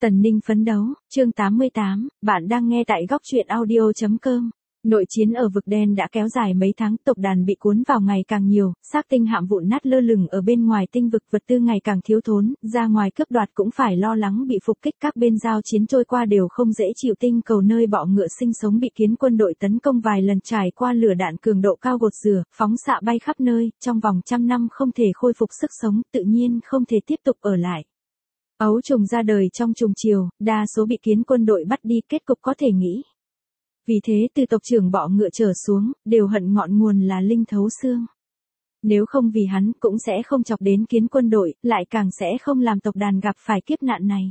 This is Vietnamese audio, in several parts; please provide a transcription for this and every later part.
Tần Ninh phấn đấu, chương 88, bạn đang nghe tại góc truyện audio.com. Nội chiến ở vực đen đã kéo dài mấy tháng, tộc đàn bị cuốn vào ngày càng nhiều, xác tinh hạm vụn nát lơ lửng ở bên ngoài tinh vực, vật tư ngày càng thiếu thốn, ra ngoài cướp đoạt cũng phải lo lắng bị phục kích, các bên giao chiến trôi qua đều không dễ chịu, tinh cầu nơi bọ ngựa sinh sống bị kiến quân đội tấn công vài lần, trải qua lửa đạn cường độ cao gột rửa, phóng xạ bay khắp nơi, trong vòng trăm năm không thể khôi phục sức sống, tự nhiên không thể tiếp tục ở lại. Ấu trùng ra đời trong trùng chiều, đa số bị kiến quân đội bắt đi, kết cục có thể nghĩ. Vì thế từ tộc trưởng bọ ngựa trở xuống, đều hận ngọn nguồn là Linh thấu xương. Nếu không vì hắn cũng sẽ không chọc đến kiến quân đội, lại càng sẽ không làm tộc đàn gặp phải kiếp nạn này.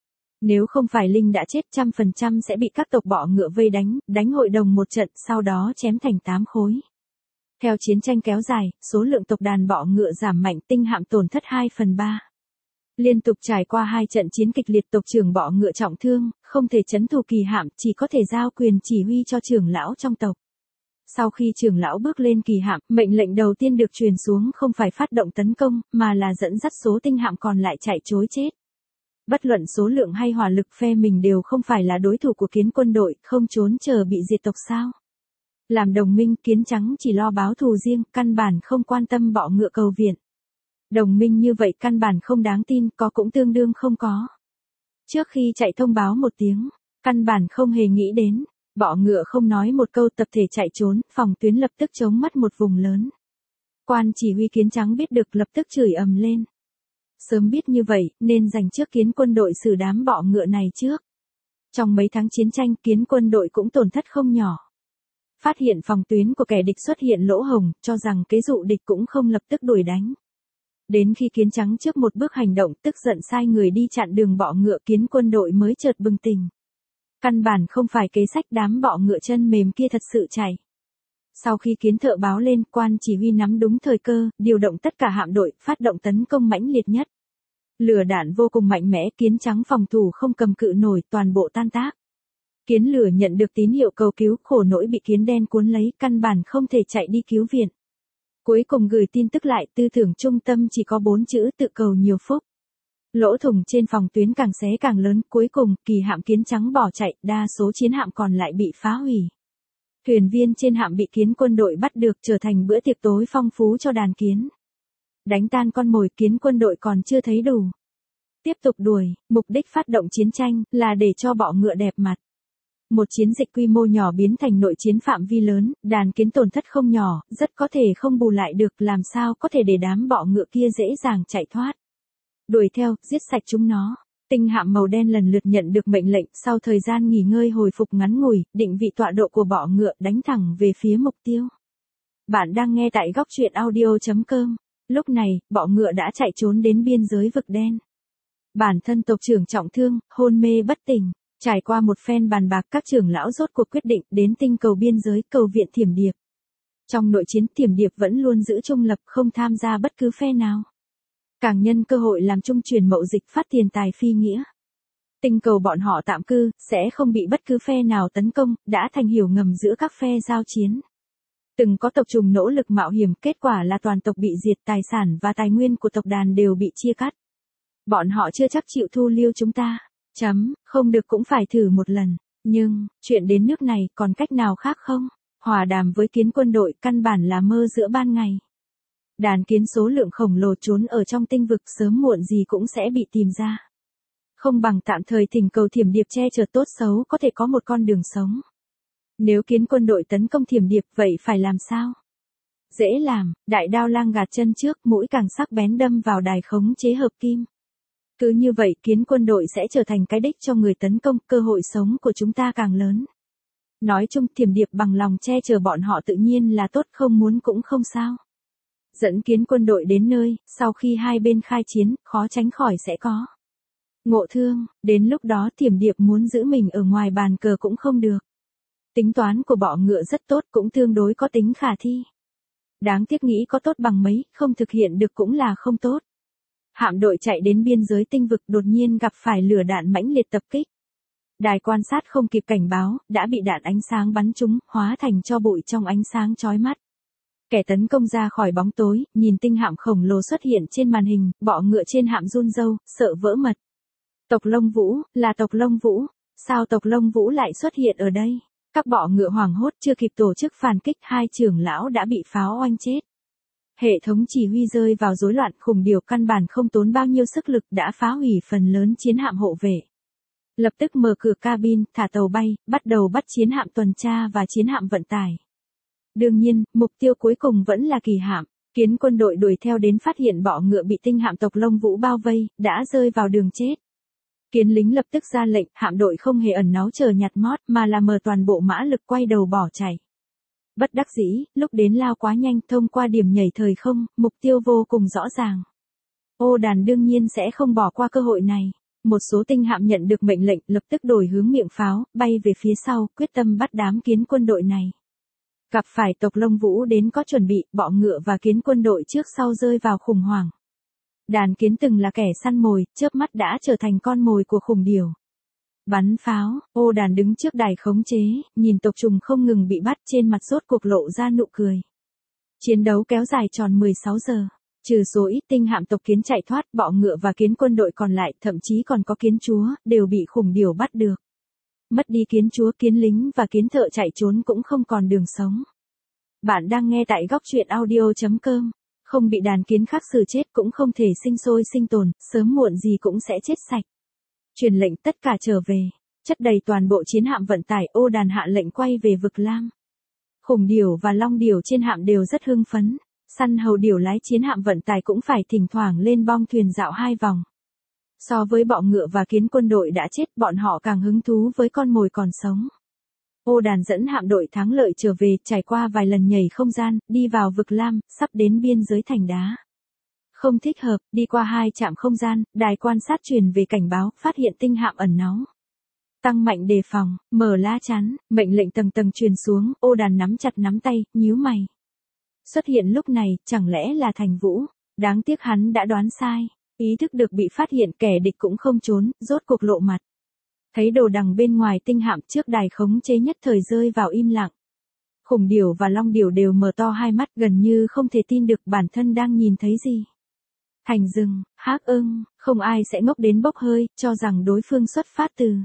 Nếu không phải Linh đã chết, 100% sẽ bị các tộc bọ ngựa vây đánh hội đồng một trận, sau đó chém thành 8 khối. Theo chiến tranh kéo dài, số lượng tộc đàn bọ ngựa giảm mạnh, tinh hạm tổn thất 2/3. Liên tục trải qua 2 trận chiến kịch liệt, tộc trưởng bọ ngựa trọng thương, không thể trấn thủ kỳ hạm, chỉ có thể giao quyền chỉ huy cho trưởng lão trong tộc. Sau khi trưởng lão bước lên kỳ hạm, mệnh lệnh đầu tiên được truyền xuống không phải phát động tấn công, mà là dẫn dắt số tinh hạm còn lại chạy trối chết. Bất luận số lượng hay hỏa lực, phe mình đều không phải là đối thủ của kiến quân đội, không trốn chờ bị diệt tộc sao? Làm đồng minh, kiến trắng chỉ lo báo thù riêng, căn bản không quan tâm bọ ngựa cầu viện. Đồng minh như vậy căn bản không đáng tin, có cũng tương đương không có. Trước khi chạy thông báo một tiếng, căn bản không hề nghĩ đến, bọ ngựa không nói một câu, tập thể chạy trốn, phòng tuyến lập tức chống mất một vùng lớn. Quan chỉ huy kiến trắng biết được lập tức chửi ầm lên. Sớm biết như vậy, nên dành trước kiến quân đội xử đám bọ ngựa này trước. Trong mấy tháng chiến tranh, kiến quân đội cũng tổn thất không nhỏ. Phát hiện phòng tuyến của kẻ địch xuất hiện lỗ hổng, cho rằng kế dụ địch cũng không lập tức đuổi đánh. Đến khi kiến trắng trước một bước hành động, tức giận sai người đi chặn đường bọ ngựa, kiến quân đội mới chợt bừng tỉnh. Căn bản không phải kế sách, đám bọ ngựa chân mềm kia thật sự chạy. Sau khi kiến thợ báo lên, quan chỉ huy nắm đúng thời cơ, điều động tất cả hạm đội, phát động tấn công mãnh liệt nhất. Lửa đạn vô cùng mạnh mẽ, kiến trắng phòng thủ không cầm cự nổi, toàn bộ tan tác. Kiến lửa nhận được tín hiệu cầu cứu, khổ nỗi bị kiến đen cuốn lấy, căn bản không thể chạy đi cứu viện. Cuối cùng gửi tin tức lại, tư tưởng trung tâm chỉ có 4 chữ: tự cầu nhiều phúc. Lỗ thủng trên phòng tuyến càng xé càng lớn, cuối cùng, kỳ hạm kiến trắng bỏ chạy, đa số chiến hạm còn lại bị phá hủy. Thuyền viên trên hạm bị kiến quân đội bắt được, trở thành bữa tiệc tối phong phú cho đàn kiến. Đánh tan con mồi, kiến quân đội còn chưa thấy đủ. Tiếp tục đuổi, mục đích phát động chiến tranh, là để cho bọ ngựa đẹp mặt. Một chiến dịch quy mô nhỏ biến thành nội chiến phạm vi lớn, đàn kiến tổn thất không nhỏ, rất có thể không bù lại được, làm sao có thể để đám bọ ngựa kia dễ dàng chạy thoát. Đuổi theo, giết sạch chúng nó. Tinh hạm màu đen lần lượt nhận được mệnh lệnh, sau thời gian nghỉ ngơi hồi phục ngắn ngủi, định vị tọa độ của bọ ngựa, đánh thẳng về phía mục tiêu. Bạn đang nghe tại góc truyện audio.com. Lúc này, bọ ngựa đã chạy trốn đến biên giới vực đen. Bản thân tộc trưởng trọng thương, hôn mê bất tỉnh. Trải qua một phen bàn bạc, các trưởng lão rốt cuộc quyết định đến tinh cầu biên giới, cầu viện Thiểm Điệp. Trong nội chiến, Thiểm Điệp vẫn luôn giữ trung lập, không tham gia bất cứ phe nào. Càng nhân cơ hội làm trung chuyển mậu dịch, phát tiền tài phi nghĩa. Tinh cầu bọn họ tạm cư, sẽ không bị bất cứ phe nào tấn công, đã thành hiểu ngầm giữa các phe giao chiến. Từng có tộc trùng nỗ lực mạo hiểm, kết quả là toàn tộc bị diệt, tài sản và tài nguyên của tộc đàn đều bị chia cắt. Bọn họ chưa chắc chịu thu liêu chúng ta. Không được cũng phải thử một lần. Nhưng, chuyện đến nước này, còn cách nào khác không? Hòa đàm với kiến quân đội, căn bản là mơ giữa ban ngày. Đàn kiến số lượng khổng lồ trốn ở trong tinh vực, sớm muộn gì cũng sẽ bị tìm ra. Không bằng tạm thời thỉnh cầu Thiểm Điệp che chở, tốt xấu có thể có một con đường sống. Nếu kiến quân đội tấn công Thiểm Điệp, vậy phải làm sao? Dễ làm, đại đao lang gạt chân trước, mũi càng sắc bén đâm vào đài khống chế hợp kim. Cứ như vậy, kiến quân đội sẽ trở thành cái đích cho người tấn công, cơ hội sống của chúng ta càng lớn. Nói chung, Thiểm Điệp bằng lòng che chở bọn họ tự nhiên là tốt, không muốn cũng không sao. Dẫn kiến quân đội đến nơi, sau khi hai bên khai chiến, khó tránh khỏi sẽ có ngộ thương, đến lúc đó Thiểm Điệp muốn giữ mình ở ngoài bàn cờ cũng không được. Tính toán của bọ ngựa rất tốt, cũng tương đối có tính khả thi. Đáng tiếc nghĩ có tốt bằng mấy, không thực hiện được cũng là không tốt. Hạm đội chạy đến biên giới tinh vực, đột nhiên gặp phải lửa đạn mãnh liệt tập kích. Đài quan sát không kịp cảnh báo, đã bị đạn ánh sáng bắn trúng, hóa thành tro bụi trong ánh sáng chói mắt. Kẻ tấn công ra khỏi bóng tối, nhìn tinh hạm khổng lồ xuất hiện trên màn hình, bọ ngựa trên hạm run râu, sợ vỡ mật. Tộc Lông Vũ, là tộc Lông Vũ. Sao tộc Lông Vũ lại xuất hiện ở đây? Các bọ ngựa hoảng hốt chưa kịp tổ chức phản kích, hai trưởng lão đã bị pháo oanh chết. Hệ thống chỉ huy rơi vào rối loạn, khủng điểu căn bản không tốn bao nhiêu sức lực đã phá hủy phần lớn chiến hạm hộ vệ. Lập tức mở cửa cabin, thả tàu bay, bắt đầu bắt chiến hạm tuần tra và chiến hạm vận tải. Đương nhiên, mục tiêu cuối cùng vẫn là kỳ hạm. Kiến quân đội đuổi theo đến phát hiện bọ ngựa bị tinh hạm tộc Lông Vũ bao vây, đã rơi vào đường chết. Kiến lính lập tức ra lệnh, hạm đội không hề ẩn náu chờ nhặt mót mà là mở toàn bộ mã lực quay đầu bỏ chạy. Bất đắc dĩ, lúc đến lao quá nhanh, thông qua điểm nhảy thời không, mục tiêu vô cùng rõ ràng. Ô Đàn đương nhiên sẽ không bỏ qua cơ hội này. Một số tinh hạm nhận được mệnh lệnh lập tức đổi hướng miệng pháo, bay về phía sau, quyết tâm bắt đám kiến quân đội này. Gặp phải tộc Lông Vũ đến có chuẩn bị, bọ ngựa và kiến quân đội trước sau rơi vào khủng hoảng. Đàn kiến từng là kẻ săn mồi, chớp mắt đã trở thành con mồi của khủng điểu. Bắn pháo, Ô Đàn đứng trước đài khống chế, nhìn tộc trùng không ngừng bị bắt, trên mặt rốt cuộc lộ ra nụ cười. Chiến đấu kéo dài tròn 16 giờ. Trừ số ít tinh hạm tộc kiến chạy thoát, bọ ngựa và kiến quân đội còn lại, thậm chí còn có kiến chúa, đều bị khủng điểu bắt được. Mất đi kiến chúa, kiến lính và kiến thợ chạy trốn cũng không còn đường sống. Bạn đang nghe tại góc truyện audio.com. Không bị đàn kiến khác xử chết cũng không thể sinh sôi sinh tồn, sớm muộn gì cũng sẽ chết sạch. Truyền lệnh tất cả trở về, chất đầy toàn bộ chiến hạm vận tải. Ô Đàn hạ lệnh quay về vực Lam. Khủng điểu và long điểu trên hạm đều rất hưng phấn. Săn hầu điểu lái chiến hạm vận tải cũng phải thỉnh thoảng lên bong thuyền dạo 2 vòng. So với bọ ngựa và kiến quân đội đã chết, bọn họ càng hứng thú với con mồi còn sống. Ô Đàn dẫn hạm đội thắng lợi trở về, trải qua vài lần nhảy không gian, đi vào vực Lam, sắp đến biên giới thành đá. Không thích hợp, đi qua 2 trạm không gian, đài quan sát truyền về cảnh báo, phát hiện tinh hạm ẩn náu. Tăng mạnh đề phòng, mở lá chắn, mệnh lệnh tầng tầng truyền xuống. Ô Đàn nắm chặt nắm tay, nhíu mày. Xuất hiện lúc này, chẳng lẽ là Thành Vũ? Đáng tiếc hắn đã đoán sai. Ý thức được bị phát hiện, kẻ địch cũng không trốn, rốt cuộc lộ mặt. Thấy đồ đằng bên ngoài tinh hạm trước đài khống chế nhất thời rơi vào im lặng. Khủng điểu và long điểu đều mở to hai mắt, gần như không thể tin được bản thân đang nhìn thấy gì. Thành rừng, Hắc Ưng, không ai sẽ ngốc đến bốc hơi, cho rằng đối phương xuất phát từ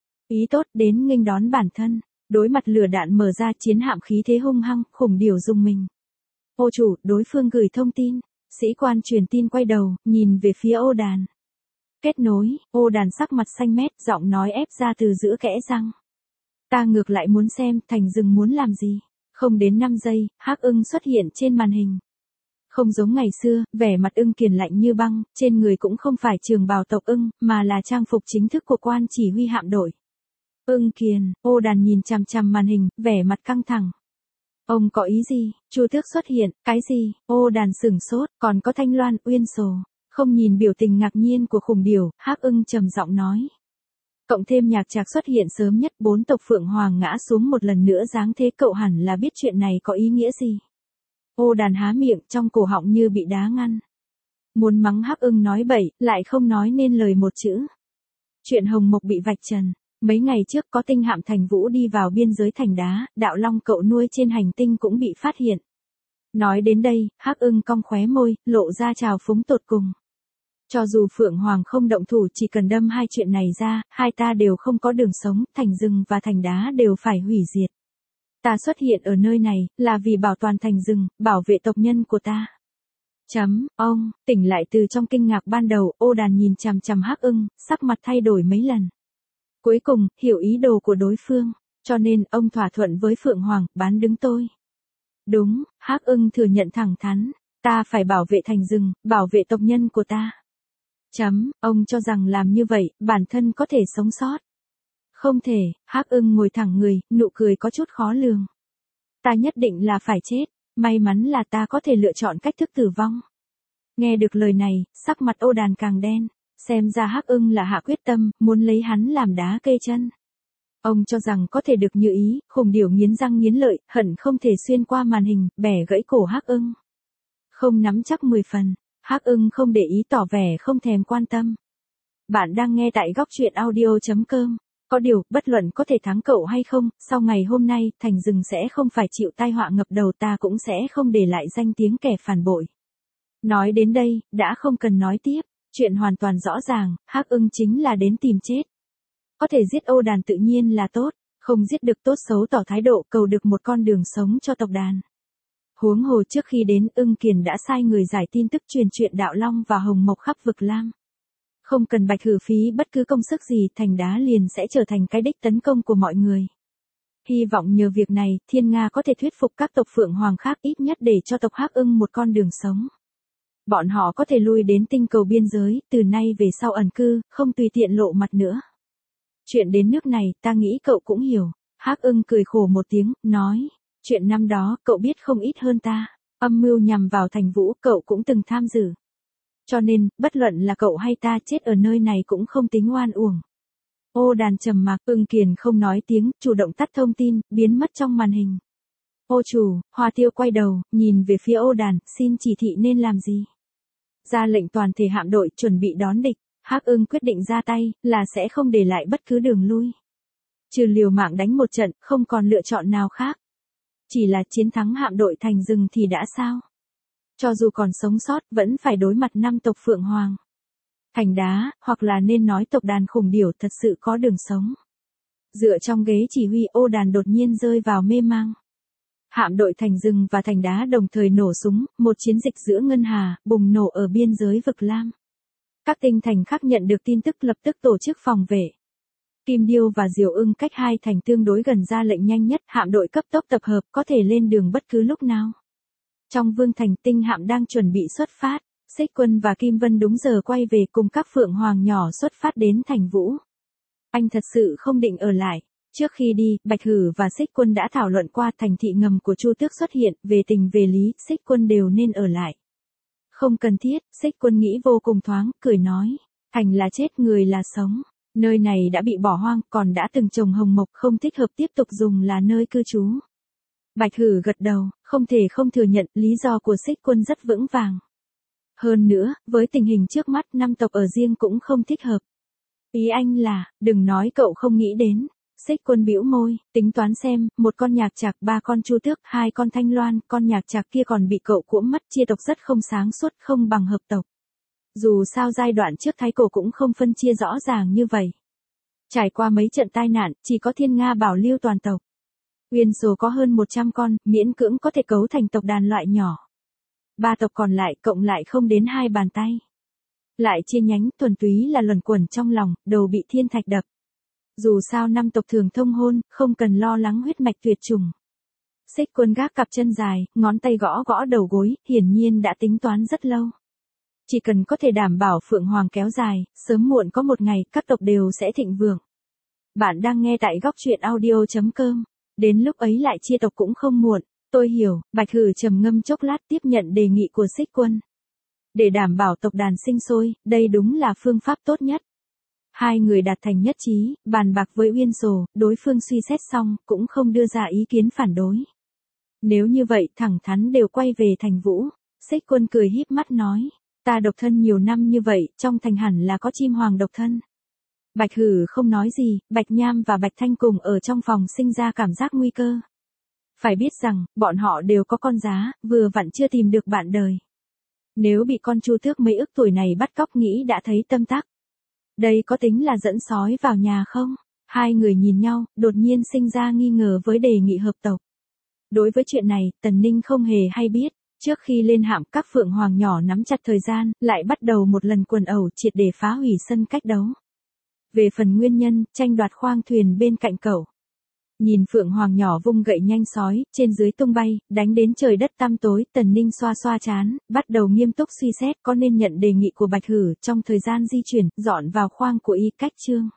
ý tốt đến nghênh đón bản thân. Đối mặt lửa đạn mở ra, chiến hạm khí thế hung hăng, khủng điểu rùng mình. Ô chủ, đối phương gửi thông tin. Sĩ quan truyền tin quay đầu, nhìn về phía Ô Đàn. Kết nối, Ô Đàn sắc mặt xanh mét, giọng nói ép ra từ giữa kẽ răng. Ta ngược lại muốn xem, Thành rừng muốn làm gì. Không đến 5 giây, Hắc Ưng xuất hiện trên màn hình. Không giống ngày xưa, vẻ mặt ưng kiền lạnh như băng, trên người cũng không phải trường bào tộc ưng, mà là trang phục chính thức của quan chỉ huy hạm đội. Ưng kiền, Ô Đàn nhìn chằm chằm màn hình, vẻ mặt căng thẳng. Ông có ý gì? Chu Tước xuất hiện, cái gì? Ô Đàn sửng sốt, còn có Thanh Loan, Uyên Sồ. Không nhìn biểu tình ngạc nhiên của khủng điểu, Hắc Ưng trầm giọng nói. Cộng thêm Nhạc Trạc xuất hiện sớm nhất, 4 tộc Phượng Hoàng ngã xuống một lần nữa, dáng thế cậu hẳn là biết chuyện này có ý nghĩa gì. Ô Đàn há miệng, trong cổ họng như bị đá ngăn. Muốn mắng Hắc Ưng nói bậy, lại không nói nên lời một chữ. Chuyện Hồng Mộc bị vạch trần. Mấy ngày trước có tinh hạm Thành Vũ đi vào biên giới thành đá, đạo long cậu nuôi trên hành tinh cũng bị phát hiện. Nói đến đây, Hắc Ưng cong khóe môi, lộ ra trào phúng tột cùng. Cho dù Phượng Hoàng không động thủ, chỉ cần đâm hai chuyện này ra, hai ta đều không có đường sống, thành rừng và thành đá đều phải hủy diệt. Ta xuất hiện ở nơi này, là vì bảo toàn thành rừng, bảo vệ tộc nhân của ta. Ông, tỉnh lại từ trong kinh ngạc ban đầu, Ô Đàn nhìn chằm chằm Hắc Ưng, sắc mặt thay đổi mấy lần. Cuối cùng, hiểu ý đồ của đối phương, cho nên ông thỏa thuận với Phượng Hoàng, bán đứng tôi. Đúng, Hắc Ưng thừa nhận thẳng thắn, ta phải bảo vệ thành rừng, bảo vệ tộc nhân của ta. Ông cho rằng làm như vậy, bản thân có thể sống sót. Không thể, Hắc Ưng ngồi thẳng người, nụ cười có chút khó lường. Ta nhất định là phải chết, may mắn là ta có thể lựa chọn cách thức tử vong. Nghe được lời này, sắc mặt Ô Đàn càng đen. Xem ra Hắc Ưng là hạ quyết tâm, muốn lấy hắn làm đá kê chân. Ông cho rằng có thể được như ý, khủng điểu nghiến răng nghiến lợi, hận không thể xuyên qua màn hình, bẻ gãy cổ Hắc Ưng. Không nắm chắc 10 phần, Hắc Ưng không để ý, tỏ vẻ không thèm quan tâm. Bạn đang nghe tại góc truyện audio.com. Có điều, bất luận có thể thắng cậu hay không, sau ngày hôm nay, thành rừng sẽ không phải chịu tai họa ngập đầu, ta cũng sẽ không để lại danh tiếng kẻ phản bội. Nói đến đây, đã không cần nói tiếp. Chuyện hoàn toàn rõ ràng, Hắc Ưng chính là đến tìm chết. Có thể giết Ô Đàn tự nhiên là tốt, không giết được tốt xấu tỏ thái độ cầu được một con đường sống cho tộc đàn. Huống hồ trước khi đến Ưng Kiền đã sai người giải tin tức truyền chuyện Đạo Long và Hồng Mộc khắp vực Lam. Không cần Bạch Hử phí bất cứ công sức gì, Thành Đá liền sẽ trở thành cái đích tấn công của mọi người. Hy vọng nhờ việc này, Thiên Nga có thể thuyết phục các tộc Phượng Hoàng khác ít nhất để cho tộc Hắc Ưng một con đường sống. Bọn họ có thể lui đến tinh cầu biên giới, từ nay về sau ẩn cư, không tùy tiện lộ mặt nữa. Chuyện đến nước này, ta nghĩ cậu cũng hiểu. Hắc Ưng cười khổ một tiếng, nói, chuyện năm đó, cậu biết không ít hơn ta. Âm mưu nhằm vào Thành Vũ, cậu cũng từng tham dự. Cho nên, bất luận là cậu hay ta chết ở nơi này cũng không tính oan uổng. Ô Đàn trầm mặc, Ưng Kiền không nói tiếng, chủ động tắt thông tin, biến mất trong màn hình. Ô chủ, Hoa Tiêu quay đầu, nhìn về phía Ô Đàn, xin chỉ thị nên làm gì. Ra lệnh toàn thể hạm đội chuẩn bị đón địch. Hắc Ưng quyết định ra tay, là sẽ không để lại bất cứ đường lui. Trừ liều mạng đánh một trận, không còn lựa chọn nào khác. Chỉ là chiến thắng hạm đội Thành Rừng thì đã sao? Cho dù còn sống sót, vẫn phải đối mặt 5 tộc Phượng Hoàng. Thành Đá, hoặc là nên nói tộc đàn khủng điểu thật sự có đường sống. Dựa trong ghế chỉ huy, Ô Đàn đột nhiên rơi vào mê mang. Hạm đội Thành Rừng và Thành Đá đồng thời nổ súng, một chiến dịch giữa ngân hà, bùng nổ ở biên giới vực Lam. Các tinh thành khác nhận được tin tức lập tức tổ chức phòng vệ. Kim Điêu và Diều Ưng cách hai thành tương đối gần ra lệnh nhanh nhất, hạm đội cấp tốc tập hợp có thể lên đường bất cứ lúc nào. Trong Vương Thành, tinh hạm đang chuẩn bị xuất phát, Xích Quân và Kim Vân đúng giờ quay về cùng các Phượng Hoàng nhỏ xuất phát đến Thành Vũ. Anh thật sự không định ở lại. Trước khi đi, Bạch Hử và Xích Quân đã thảo luận qua thành thị ngầm của Chu Tước xuất hiện, về tình về lý, Xích Quân đều nên ở lại. Không cần thiết, Xích Quân nghĩ vô cùng thoáng, cười nói. Thành là chết, người là sống. Nơi này đã bị bỏ hoang, còn đã từng trồng hồng mộc, không thích hợp tiếp tục dùng là nơi cư trú. Bạch Hử gật đầu, không thể không thừa nhận, lý do của Xích Quân rất vững vàng. Hơn nữa, với tình hình trước mắt, 5 tộc ở riêng cũng không thích hợp. Ý anh là, đừng nói cậu không nghĩ đến. Xích Quân bĩu môi, tính toán xem, một con nhạc trạc, 3 con Chu Tước, 2 con Thanh Loan, con nhạc trạc kia còn bị cậu cuỗm mất, chia tộc rất không sáng suốt, không bằng hợp tộc. Dù sao giai đoạn trước Thái Cổ cũng không phân chia rõ ràng như vậy. Trải qua mấy trận tai nạn, chỉ có Thiên Nga bảo lưu toàn tộc. Uyên Sổ có hơn 100 con, miễn cưỡng có thể cấu thành tộc đàn loại nhỏ. 3 tộc còn lại cộng lại không đến 2 bàn tay. Lại chia nhánh, thuần túy là luẩn quẩn trong lòng, đầu bị thiên thạch đập. Dù sao 5 tộc thường thông hôn, không cần lo lắng huyết mạch tuyệt chủng. Xích Quân gác cặp chân dài, ngón tay gõ gõ đầu gối, hiển nhiên đã tính toán rất lâu. Chỉ cần có thể đảm bảo Phượng Hoàng kéo dài, sớm muộn có một ngày, các tộc đều sẽ thịnh vượng. Bạn đang nghe tại góc truyện audio.com. Đến lúc ấy lại chia tộc cũng không muộn. Tôi hiểu, Bạch Hử trầm ngâm chốc lát tiếp nhận đề nghị của Xích Quân. Để đảm bảo tộc đàn sinh sôi, đây đúng là phương pháp tốt nhất. Hai người đạt thành nhất trí, bàn bạc với Uyên Sổ, đối phương suy xét xong, cũng không đưa ra ý kiến phản đối. Nếu như vậy, thẳng thắn đều quay về Thành Vũ. Xích Quân cười híp mắt nói, ta độc thân nhiều năm như vậy, trong thành hẳn là có chim hoàng độc thân. Bạch Hử không nói gì, Bạch Nham và Bạch Thanh cùng ở trong phòng sinh ra cảm giác nguy cơ. Phải biết rằng, bọn họ đều có con giá, vừa vặn chưa tìm được bạn đời. Nếu bị con Chu Tước mấy ức tuổi này bắt cóc nghĩ đã thấy tâm tắc. Đây có tính là dẫn sói vào nhà không? Hai người nhìn nhau, đột nhiên sinh ra nghi ngờ với đề nghị hợp tộc. Đối với chuyện này, Tần Ninh không hề hay biết. Trước khi lên hạm, các Phượng Hoàng nhỏ nắm chặt thời gian, lại bắt đầu một lần quần ẩu triệt để phá hủy sân cách đấu. Về phần nguyên nhân, tranh đoạt khoang thuyền bên cạnh cậu. Nhìn Phượng Hoàng nhỏ vung gậy nhanh sói, trên dưới tung bay, đánh đến trời đất tăm tối, Tần Ninh xoa xoa trán, bắt đầu nghiêm túc suy xét có nên nhận đề nghị của Bạch Hử trong thời gian di chuyển, dọn vào khoang của Y Cách Trương.